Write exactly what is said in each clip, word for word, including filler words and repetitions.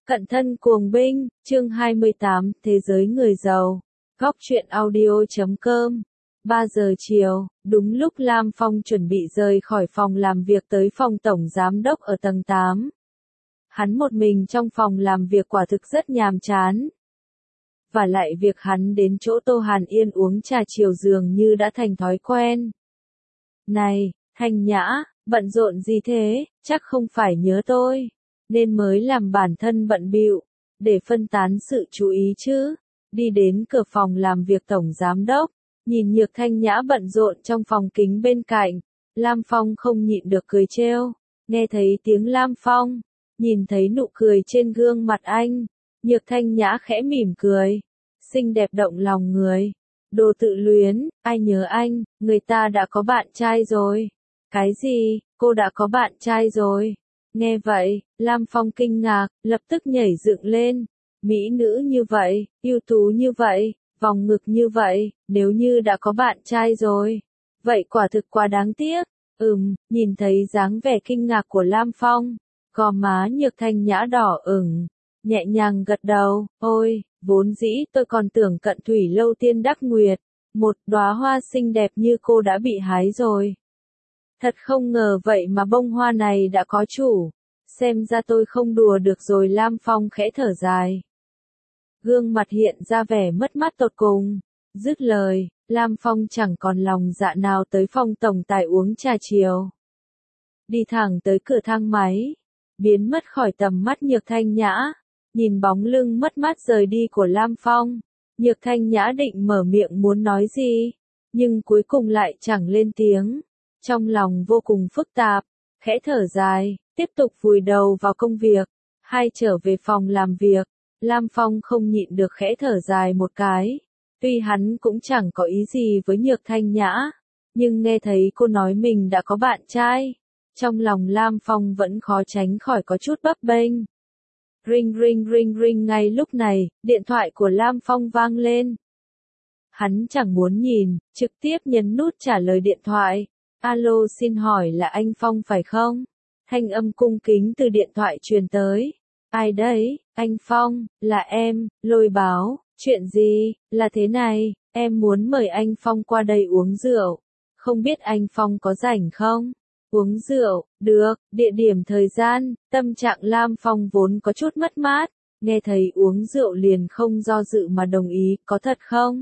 Cận thân cuồng binh, chương hai mươi tám, Thế giới người giàu. Góc truyện audio chấm com. ba giờ chiều, đúng lúc Lam Phong chuẩn bị rời khỏi phòng làm việc tới phòng tổng giám đốc ở tầng tám. Hắn một mình trong phòng làm việc quả thực rất nhàm chán. Và lại việc hắn đến chỗ Tô Hàn Yên uống trà chiều dường như đã thành thói quen. Này, Thanh Nhã, bận rộn gì thế, chắc không phải nhớ tôi, nên mới làm bản thân bận bịu, để phân tán sự chú ý chứ. Đi đến cửa phòng làm việc tổng giám đốc, nhìn Nhược Thanh Nhã bận rộn trong phòng kính bên cạnh, Lam Phong không nhịn được cười trêu. Nghe thấy tiếng Lam Phong, nhìn thấy nụ cười trên gương mặt anh, Nhược Thanh Nhã khẽ mỉm cười, xinh đẹp động lòng người. Đồ tự luyến, ai nhớ anh, người ta đã có bạn trai rồi. Cái gì, cô đã có bạn trai rồi? Nghe vậy, Lam Phong kinh ngạc, lập tức nhảy dựng lên. Mỹ nữ như vậy, ưu tú như vậy, vòng ngực như vậy, nếu như đã có bạn trai rồi, vậy quả thực quá đáng tiếc. Ừm, nhìn thấy dáng vẻ kinh ngạc của Lam Phong, gò má Nhược Thanh Nhã đỏ ửng, nhẹ nhàng gật đầu. Ôi, vốn dĩ tôi còn tưởng Cận Thủy Lâu Tiên Đắc Nguyệt, một đóa hoa xinh đẹp như cô đã bị hái rồi. Thật không ngờ vậy mà bông hoa này đã có chủ. Xem ra tôi không đùa được rồi. Lam Phong khẽ thở dài, gương mặt hiện ra vẻ mất mát tột cùng. Dứt lời, Lam Phong chẳng còn lòng dạ nào tới phòng tổng tài uống trà chiều. Đi thẳng tới cửa thang máy, biến mất khỏi tầm mắt Nhược Thanh Nhã. Nhìn bóng lưng mất mát rời đi của Lam Phong, Nhược Thanh Nhã định mở miệng muốn nói gì, nhưng cuối cùng lại chẳng lên tiếng. Trong lòng vô cùng phức tạp, khẽ thở dài, tiếp tục vùi đầu vào công việc. Hai trở về phòng làm việc, Lam Phong không nhịn được khẽ thở dài một cái. Tuy hắn cũng chẳng có ý gì với Nhược Thanh Nhã, nhưng nghe thấy cô nói mình đã có bạn trai, trong lòng Lam Phong vẫn khó tránh khỏi có chút bấp bênh. Ring ring ring ring, ngay lúc này, điện thoại của Lam Phong vang lên. Hắn chẳng muốn nhìn, trực tiếp nhấn nút trả lời điện thoại. Alo, xin hỏi là anh Phong phải không? Thanh âm cung kính từ điện thoại truyền tới. Ai đấy? Anh Phong, là em, Lôi Báo. Chuyện gì? Là thế này, em muốn mời anh Phong qua đây uống rượu. Không biết anh Phong có rảnh không? Uống rượu, được, địa điểm thời gian. Tâm trạng Lam Phong vốn có chút mất mát, nghe thấy uống rượu liền không do dự mà đồng ý. Có thật không?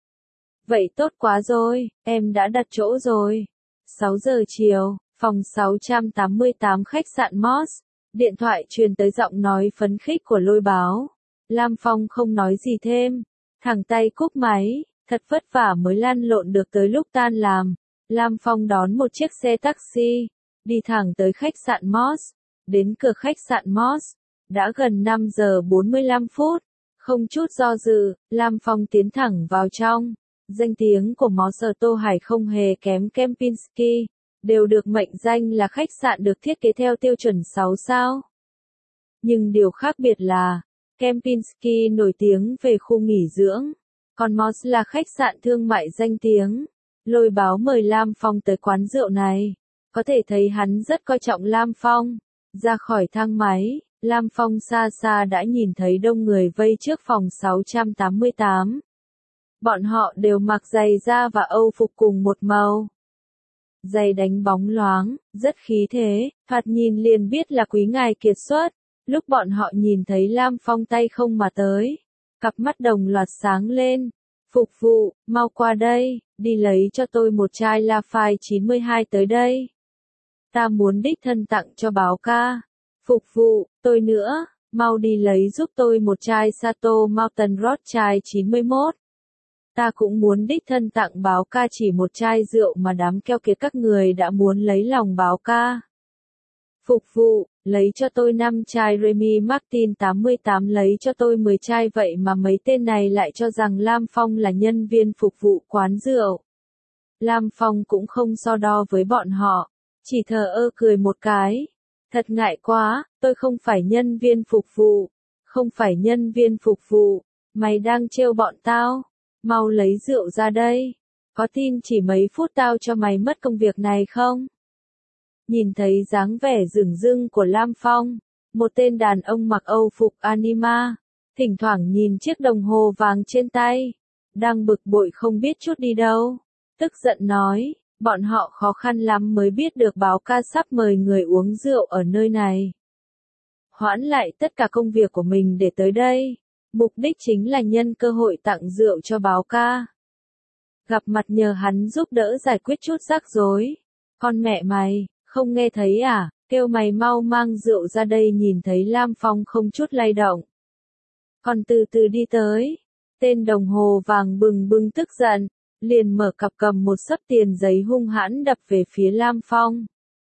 Vậy tốt quá rồi, em đã đặt chỗ rồi. sáu giờ chiều, phòng sáu trăm tám mươi tám khách sạn Moss. Điện thoại truyền tới giọng nói phấn khích của Lôi Báo. Lam Phong không nói gì thêm, thẳng tay cúp máy. Thật vất vả mới lăn lộn được tới lúc tan làm. Lam Phong đón một chiếc xe taxi, đi thẳng tới khách sạn Moss. Đến cửa khách sạn Moss, đã gần năm giờ bốn mươi lăm phút. Không chút do dự, Lam Phong tiến thẳng vào trong. Danh tiếng của Moss ở Tô Hải không hề kém Kempinski, đều được mệnh danh là khách sạn được thiết kế theo tiêu chuẩn sáu sao. Nhưng điều khác biệt là, Kempinski nổi tiếng về khu nghỉ dưỡng, còn Moss là khách sạn thương mại danh tiếng. Lôi Báo mời Lam Phong tới quán rượu này, có thể thấy hắn rất coi trọng Lam Phong. Ra khỏi thang máy, Lam Phong xa xa đã nhìn thấy đông người vây trước phòng sáu trăm tám mươi tám. Bọn họ đều mặc giày da và âu phục cùng một màu. Giày đánh bóng loáng, rất khí thế, thoạt nhìn liền biết là quý ngài kiệt xuất. Lúc bọn họ nhìn thấy Lam Phong tay không mà tới, cặp mắt đồng loạt sáng lên. Phục vụ, mau qua đây, đi lấy cho tôi một chai Lafite chín mươi hai tới đây. Ta muốn đích thân tặng cho Báo ca. Phục vụ, tôi nữa, mau đi lấy giúp tôi một chai Sato Mountain Road chai chín mươi mốt. Ta cũng muốn đích thân tặng Báo ca chỉ một chai rượu mà đám keo kiệt các người đã muốn lấy lòng Báo ca. Phục vụ, lấy cho tôi năm chai Remy Martin tám mươi tám, lấy cho tôi mười chai. Vậy mà mấy tên này lại cho rằng Lam Phong là nhân viên phục vụ quán rượu. Lam Phong cũng không so đo với bọn họ, chỉ thờ ơ cười một cái. Thật ngại quá, tôi không phải nhân viên phục vụ, không phải nhân viên phục vụ, mày đang trêu bọn tao. Mau lấy rượu ra đây, có tin chỉ mấy phút tao cho mày mất công việc này không? Nhìn thấy dáng vẻ dửng dưng của Lam Phong, Một tên đàn ông mặc Âu phục anima, thỉnh thoảng nhìn chiếc đồng hồ vàng trên tay, đang bực bội không biết chút đi đâu, tức giận nói, bọn họ khó khăn lắm mới biết được báo ca sắp mời người uống rượu ở nơi này. Hoãn lại tất cả công việc của mình để tới đây, mục đích chính là nhân cơ hội tặng rượu cho báo ca. Gặp mặt nhờ hắn giúp đỡ giải quyết chút rắc rối. Con mẹ mày, không nghe thấy à, kêu mày mau mang rượu ra đây. Nhìn thấy Lam Phong không chút lay động, còn từ từ đi tới. Tên đồng hồ vàng bừng bừng tức giận, liền mở cặp cầm một xấp tiền giấy hung hãn đập về phía Lam Phong.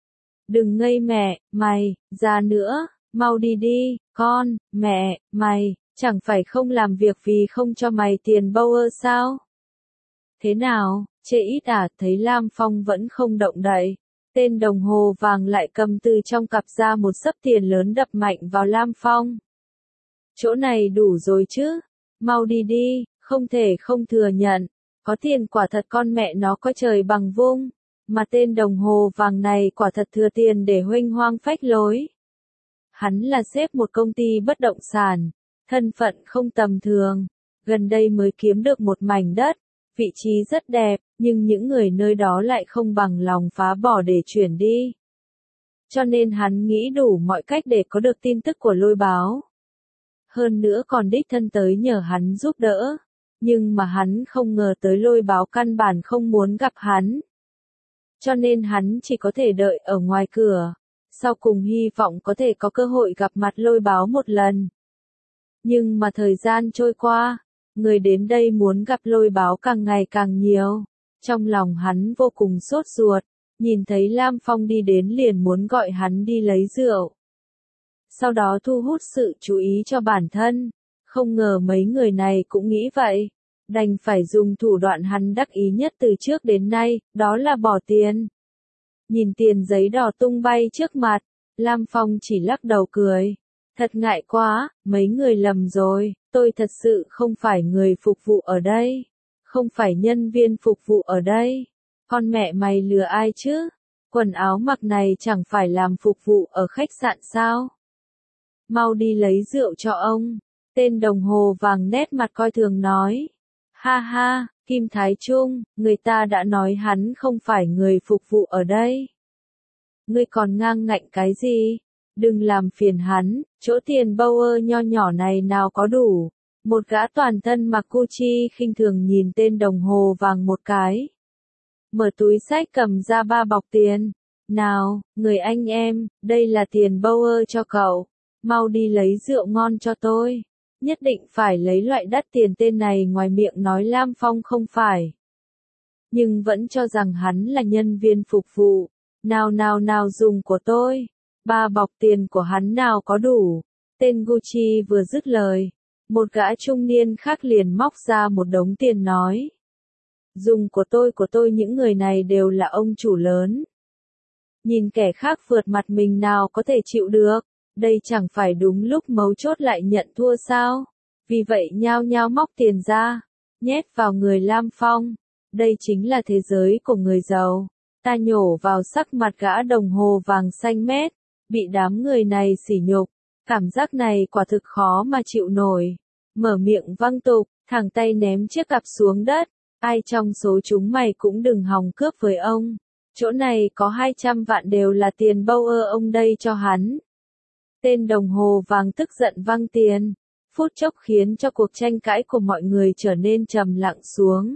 Đừng ngây mẹ, mày, ra nữa, mau đi đi, con, mẹ, mày, chẳng phải không làm việc vì không cho mày tiền bâu ơ sao? Thế nào, chê ít à? Thấy Lam Phong vẫn không động đậy, tên đồng hồ vàng lại cầm từ trong cặp ra một xấp tiền lớn đập mạnh vào Lam Phong. Chỗ này đủ rồi chứ, mau đi đi, không thể không thừa nhận, có tiền quả thật con mẹ nó có trời bằng vung, mà tên đồng hồ vàng này quả thật thừa tiền để huênh hoang phách lối. Hắn là sếp một công ty bất động sản, thân phận không tầm thường, gần đây mới kiếm được một mảnh đất, vị trí rất đẹp, nhưng những người nơi đó lại không bằng lòng phá bỏ để chuyển đi. Cho nên hắn nghĩ đủ mọi cách để có được tin tức của Lôi Báo. Hơn nữa còn đích thân tới nhờ hắn giúp đỡ, nhưng mà hắn không ngờ tới Lôi Báo căn bản không muốn gặp hắn. Cho nên hắn chỉ có thể đợi ở ngoài cửa, sau cùng hy vọng có thể có cơ hội gặp mặt Lôi Báo một lần. Nhưng mà thời gian trôi qua, người đến đây muốn gặp Lôi Báo càng ngày càng nhiều, trong lòng hắn vô cùng sốt ruột, nhìn thấy Lam Phong đi đến liền muốn gọi hắn đi lấy rượu. Sau đó thu hút sự chú ý cho bản thân, không ngờ mấy người này cũng nghĩ vậy, đành phải dùng thủ đoạn hắn đắc ý nhất từ trước đến nay, đó là bỏ tiền. Nhìn tiền giấy đỏ tung bay trước mặt, Lam Phong chỉ lắc đầu cười. Thật ngại quá, mấy người lầm rồi, tôi thật sự không phải người phục vụ ở đây, không phải nhân viên phục vụ ở đây. Con mẹ mày lừa ai chứ? Quần áo mặc này chẳng phải làm phục vụ ở khách sạn sao? Mau đi lấy rượu cho ông. Tên đồng hồ vàng nét mặt coi thường nói. Ha ha, Kim Thái Trung, người ta đã nói hắn không phải người phục vụ ở đây. Ngươi còn ngang ngạnh cái gì? Đừng làm phiền hắn, chỗ tiền bâu ơ nho nhỏ này nào có đủ. Một gã toàn thân mặc Gucci khinh thường nhìn tên đồng hồ vàng một cái. Mở túi xách cầm ra ba bọc tiền. Nào, người anh em, đây là tiền bâu ơ cho cậu. Mau đi lấy rượu ngon cho tôi. Nhất định phải lấy loại đắt tiền. Tên này ngoài miệng nói Lam Phong không phải, nhưng vẫn cho rằng hắn là nhân viên phục vụ. Nào nào nào dùng của tôi. Ba bọc tiền của hắn nào có đủ. Tên Gucci vừa dứt lời, một gã trung niên khác liền móc ra một đống tiền nói. Dùng của tôi của tôi những người này đều là ông chủ lớn. Nhìn kẻ khác vượt mặt mình nào có thể chịu được, đây chẳng phải đúng lúc mấu chốt lại nhận thua sao. Vì vậy nhao nhao móc tiền ra, nhét vào người Lam Phong. Đây chính là thế giới của người giàu. Ta nhổ vào sắc mặt gã đồng hồ vàng xanh mét, bị đám người này sỉ nhục. Cảm giác này quả thực khó mà chịu nổi. Mở miệng văng tục, thẳng tay ném chiếc cặp xuống đất. Ai trong số chúng mày cũng đừng hòng cướp với ông. Chỗ này có hai trăm vạn đều là tiền bâu ơ ông đây cho hắn. Tên đồng hồ vàng tức giận văng tiền. Phút chốc khiến cho cuộc tranh cãi của mọi người trở nên trầm lặng xuống.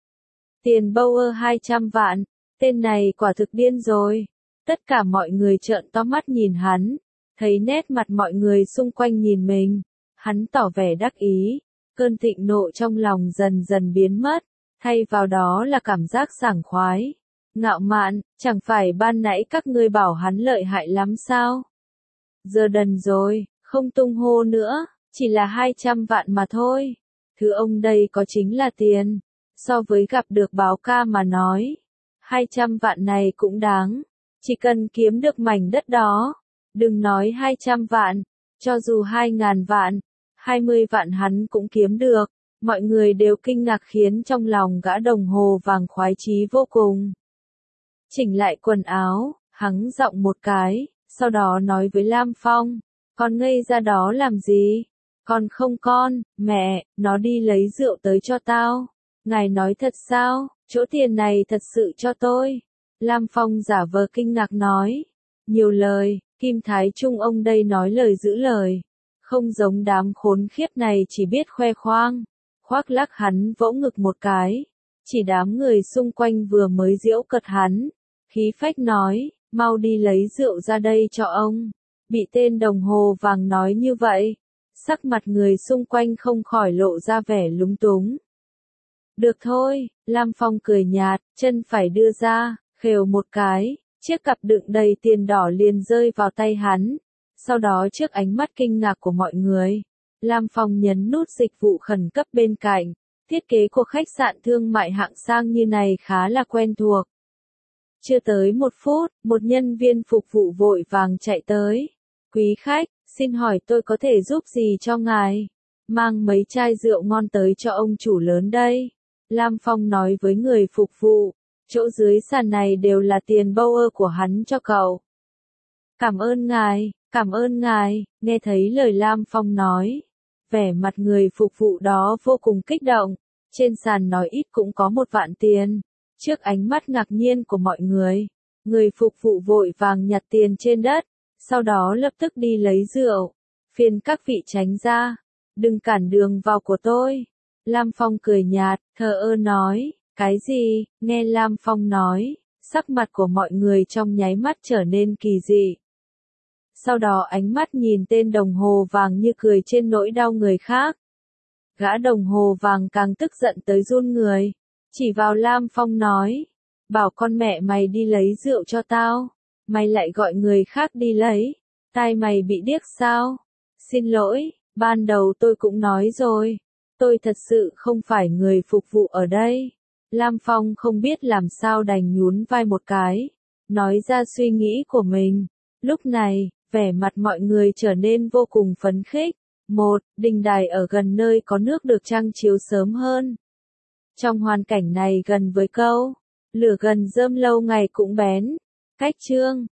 Tiền bâu ơ hai trăm vạn. Tên này quả thực điên rồi. Tất cả mọi người trợn to mắt nhìn hắn. Thấy nét mặt mọi người xung quanh nhìn mình. Hắn tỏ vẻ đắc ý. Cơn thịnh nộ trong lòng dần dần biến mất. Thay vào đó là cảm giác sảng khoái. Ngạo mạn, chẳng phải ban nãy các ngươi bảo hắn lợi hại lắm sao? Giờ đần rồi, không tung hô nữa, chỉ là hai trăm vạn mà thôi. Thứ ông đây có chính là tiền. So với gặp được báo ca mà nói, hai trăm vạn này cũng đáng. Chỉ cần kiếm được mảnh đất đó, đừng nói hai trăm vạn, cho dù hai ngàn vạn, hai mươi vạn hắn cũng kiếm được. Mọi người đều kinh ngạc khiến trong lòng gã đồng hồ vàng khoái chí vô cùng. Chỉnh lại quần áo, hắng giọng một cái, sau đó nói với Lam Phong, Con ngây ra đó làm gì? Con không con, mẹ, nó đi lấy rượu tới cho tao. Ngài nói thật sao, chỗ tiền này thật sự cho tôi. Lam Phong giả vờ kinh ngạc nói. Nhiều lời, Kim Thái Trung ông đây nói lời giữ lời. Không giống đám khốn khiếp này chỉ biết khoe khoang. Khoác lác hắn vỗ ngực một cái. Chỉ đám người xung quanh vừa mới giễu cợt hắn. Khí phách nói, mau đi lấy rượu ra đây cho ông. Bị tên đồng hồ vàng nói như vậy. Sắc mặt người xung quanh không khỏi lộ ra vẻ lúng túng. Được thôi, Lam Phong cười nhạt, chân phải đưa ra, khều một cái, chiếc cặp đựng đầy tiền đỏ liền rơi vào tay hắn. Sau đó trước ánh mắt kinh ngạc của mọi người, Lam Phong nhấn nút dịch vụ khẩn cấp bên cạnh. Thiết kế của khách sạn thương mại hạng sang như này khá là quen thuộc. Chưa tới một phút, một nhân viên phục vụ vội vàng chạy tới. Quý khách, xin hỏi tôi có thể giúp gì cho ngài? Mang mấy chai rượu ngon tới cho ông chủ lớn đây. Lam Phong nói với người phục vụ, chỗ dưới sàn này đều là tiền bâu ơ của hắn cho cậu. Cảm ơn ngài, cảm ơn ngài, nghe thấy lời Lam Phong nói. Vẻ mặt người phục vụ đó vô cùng kích động, trên sàn nói ít cũng có một vạn tiền. Trước ánh mắt ngạc nhiên của mọi người, người phục vụ vội vàng nhặt tiền trên đất, sau đó lập tức đi lấy rượu. Phiền các vị tránh ra, đừng cản đường vào của tôi. Lam Phong cười nhạt, thờ ơ nói, cái gì? Nghe Lam Phong nói, sắc mặt của mọi người trong nháy mắt trở nên kỳ dị. Sau đó ánh mắt nhìn tên đồng hồ vàng như cười trên nỗi đau người khác. Gã đồng hồ vàng càng tức giận tới run người, chỉ vào Lam Phong nói, bảo con mẹ mày đi lấy rượu cho tao, mày lại gọi người khác đi lấy, tai mày bị điếc sao? Xin lỗi, ban đầu tôi cũng nói rồi, tôi thật sự không phải người phục vụ ở đây. Lam Phong không biết làm sao đành nhún vai một cái, nói ra suy nghĩ của mình. Lúc này, vẻ mặt mọi người trở nên vô cùng phấn khích. Một, đình đài ở gần nơi có nước được trăng chiếu sớm hơn. Trong hoàn cảnh này gần với câu, lửa gần rơm lâu ngày cũng bén. Cách chương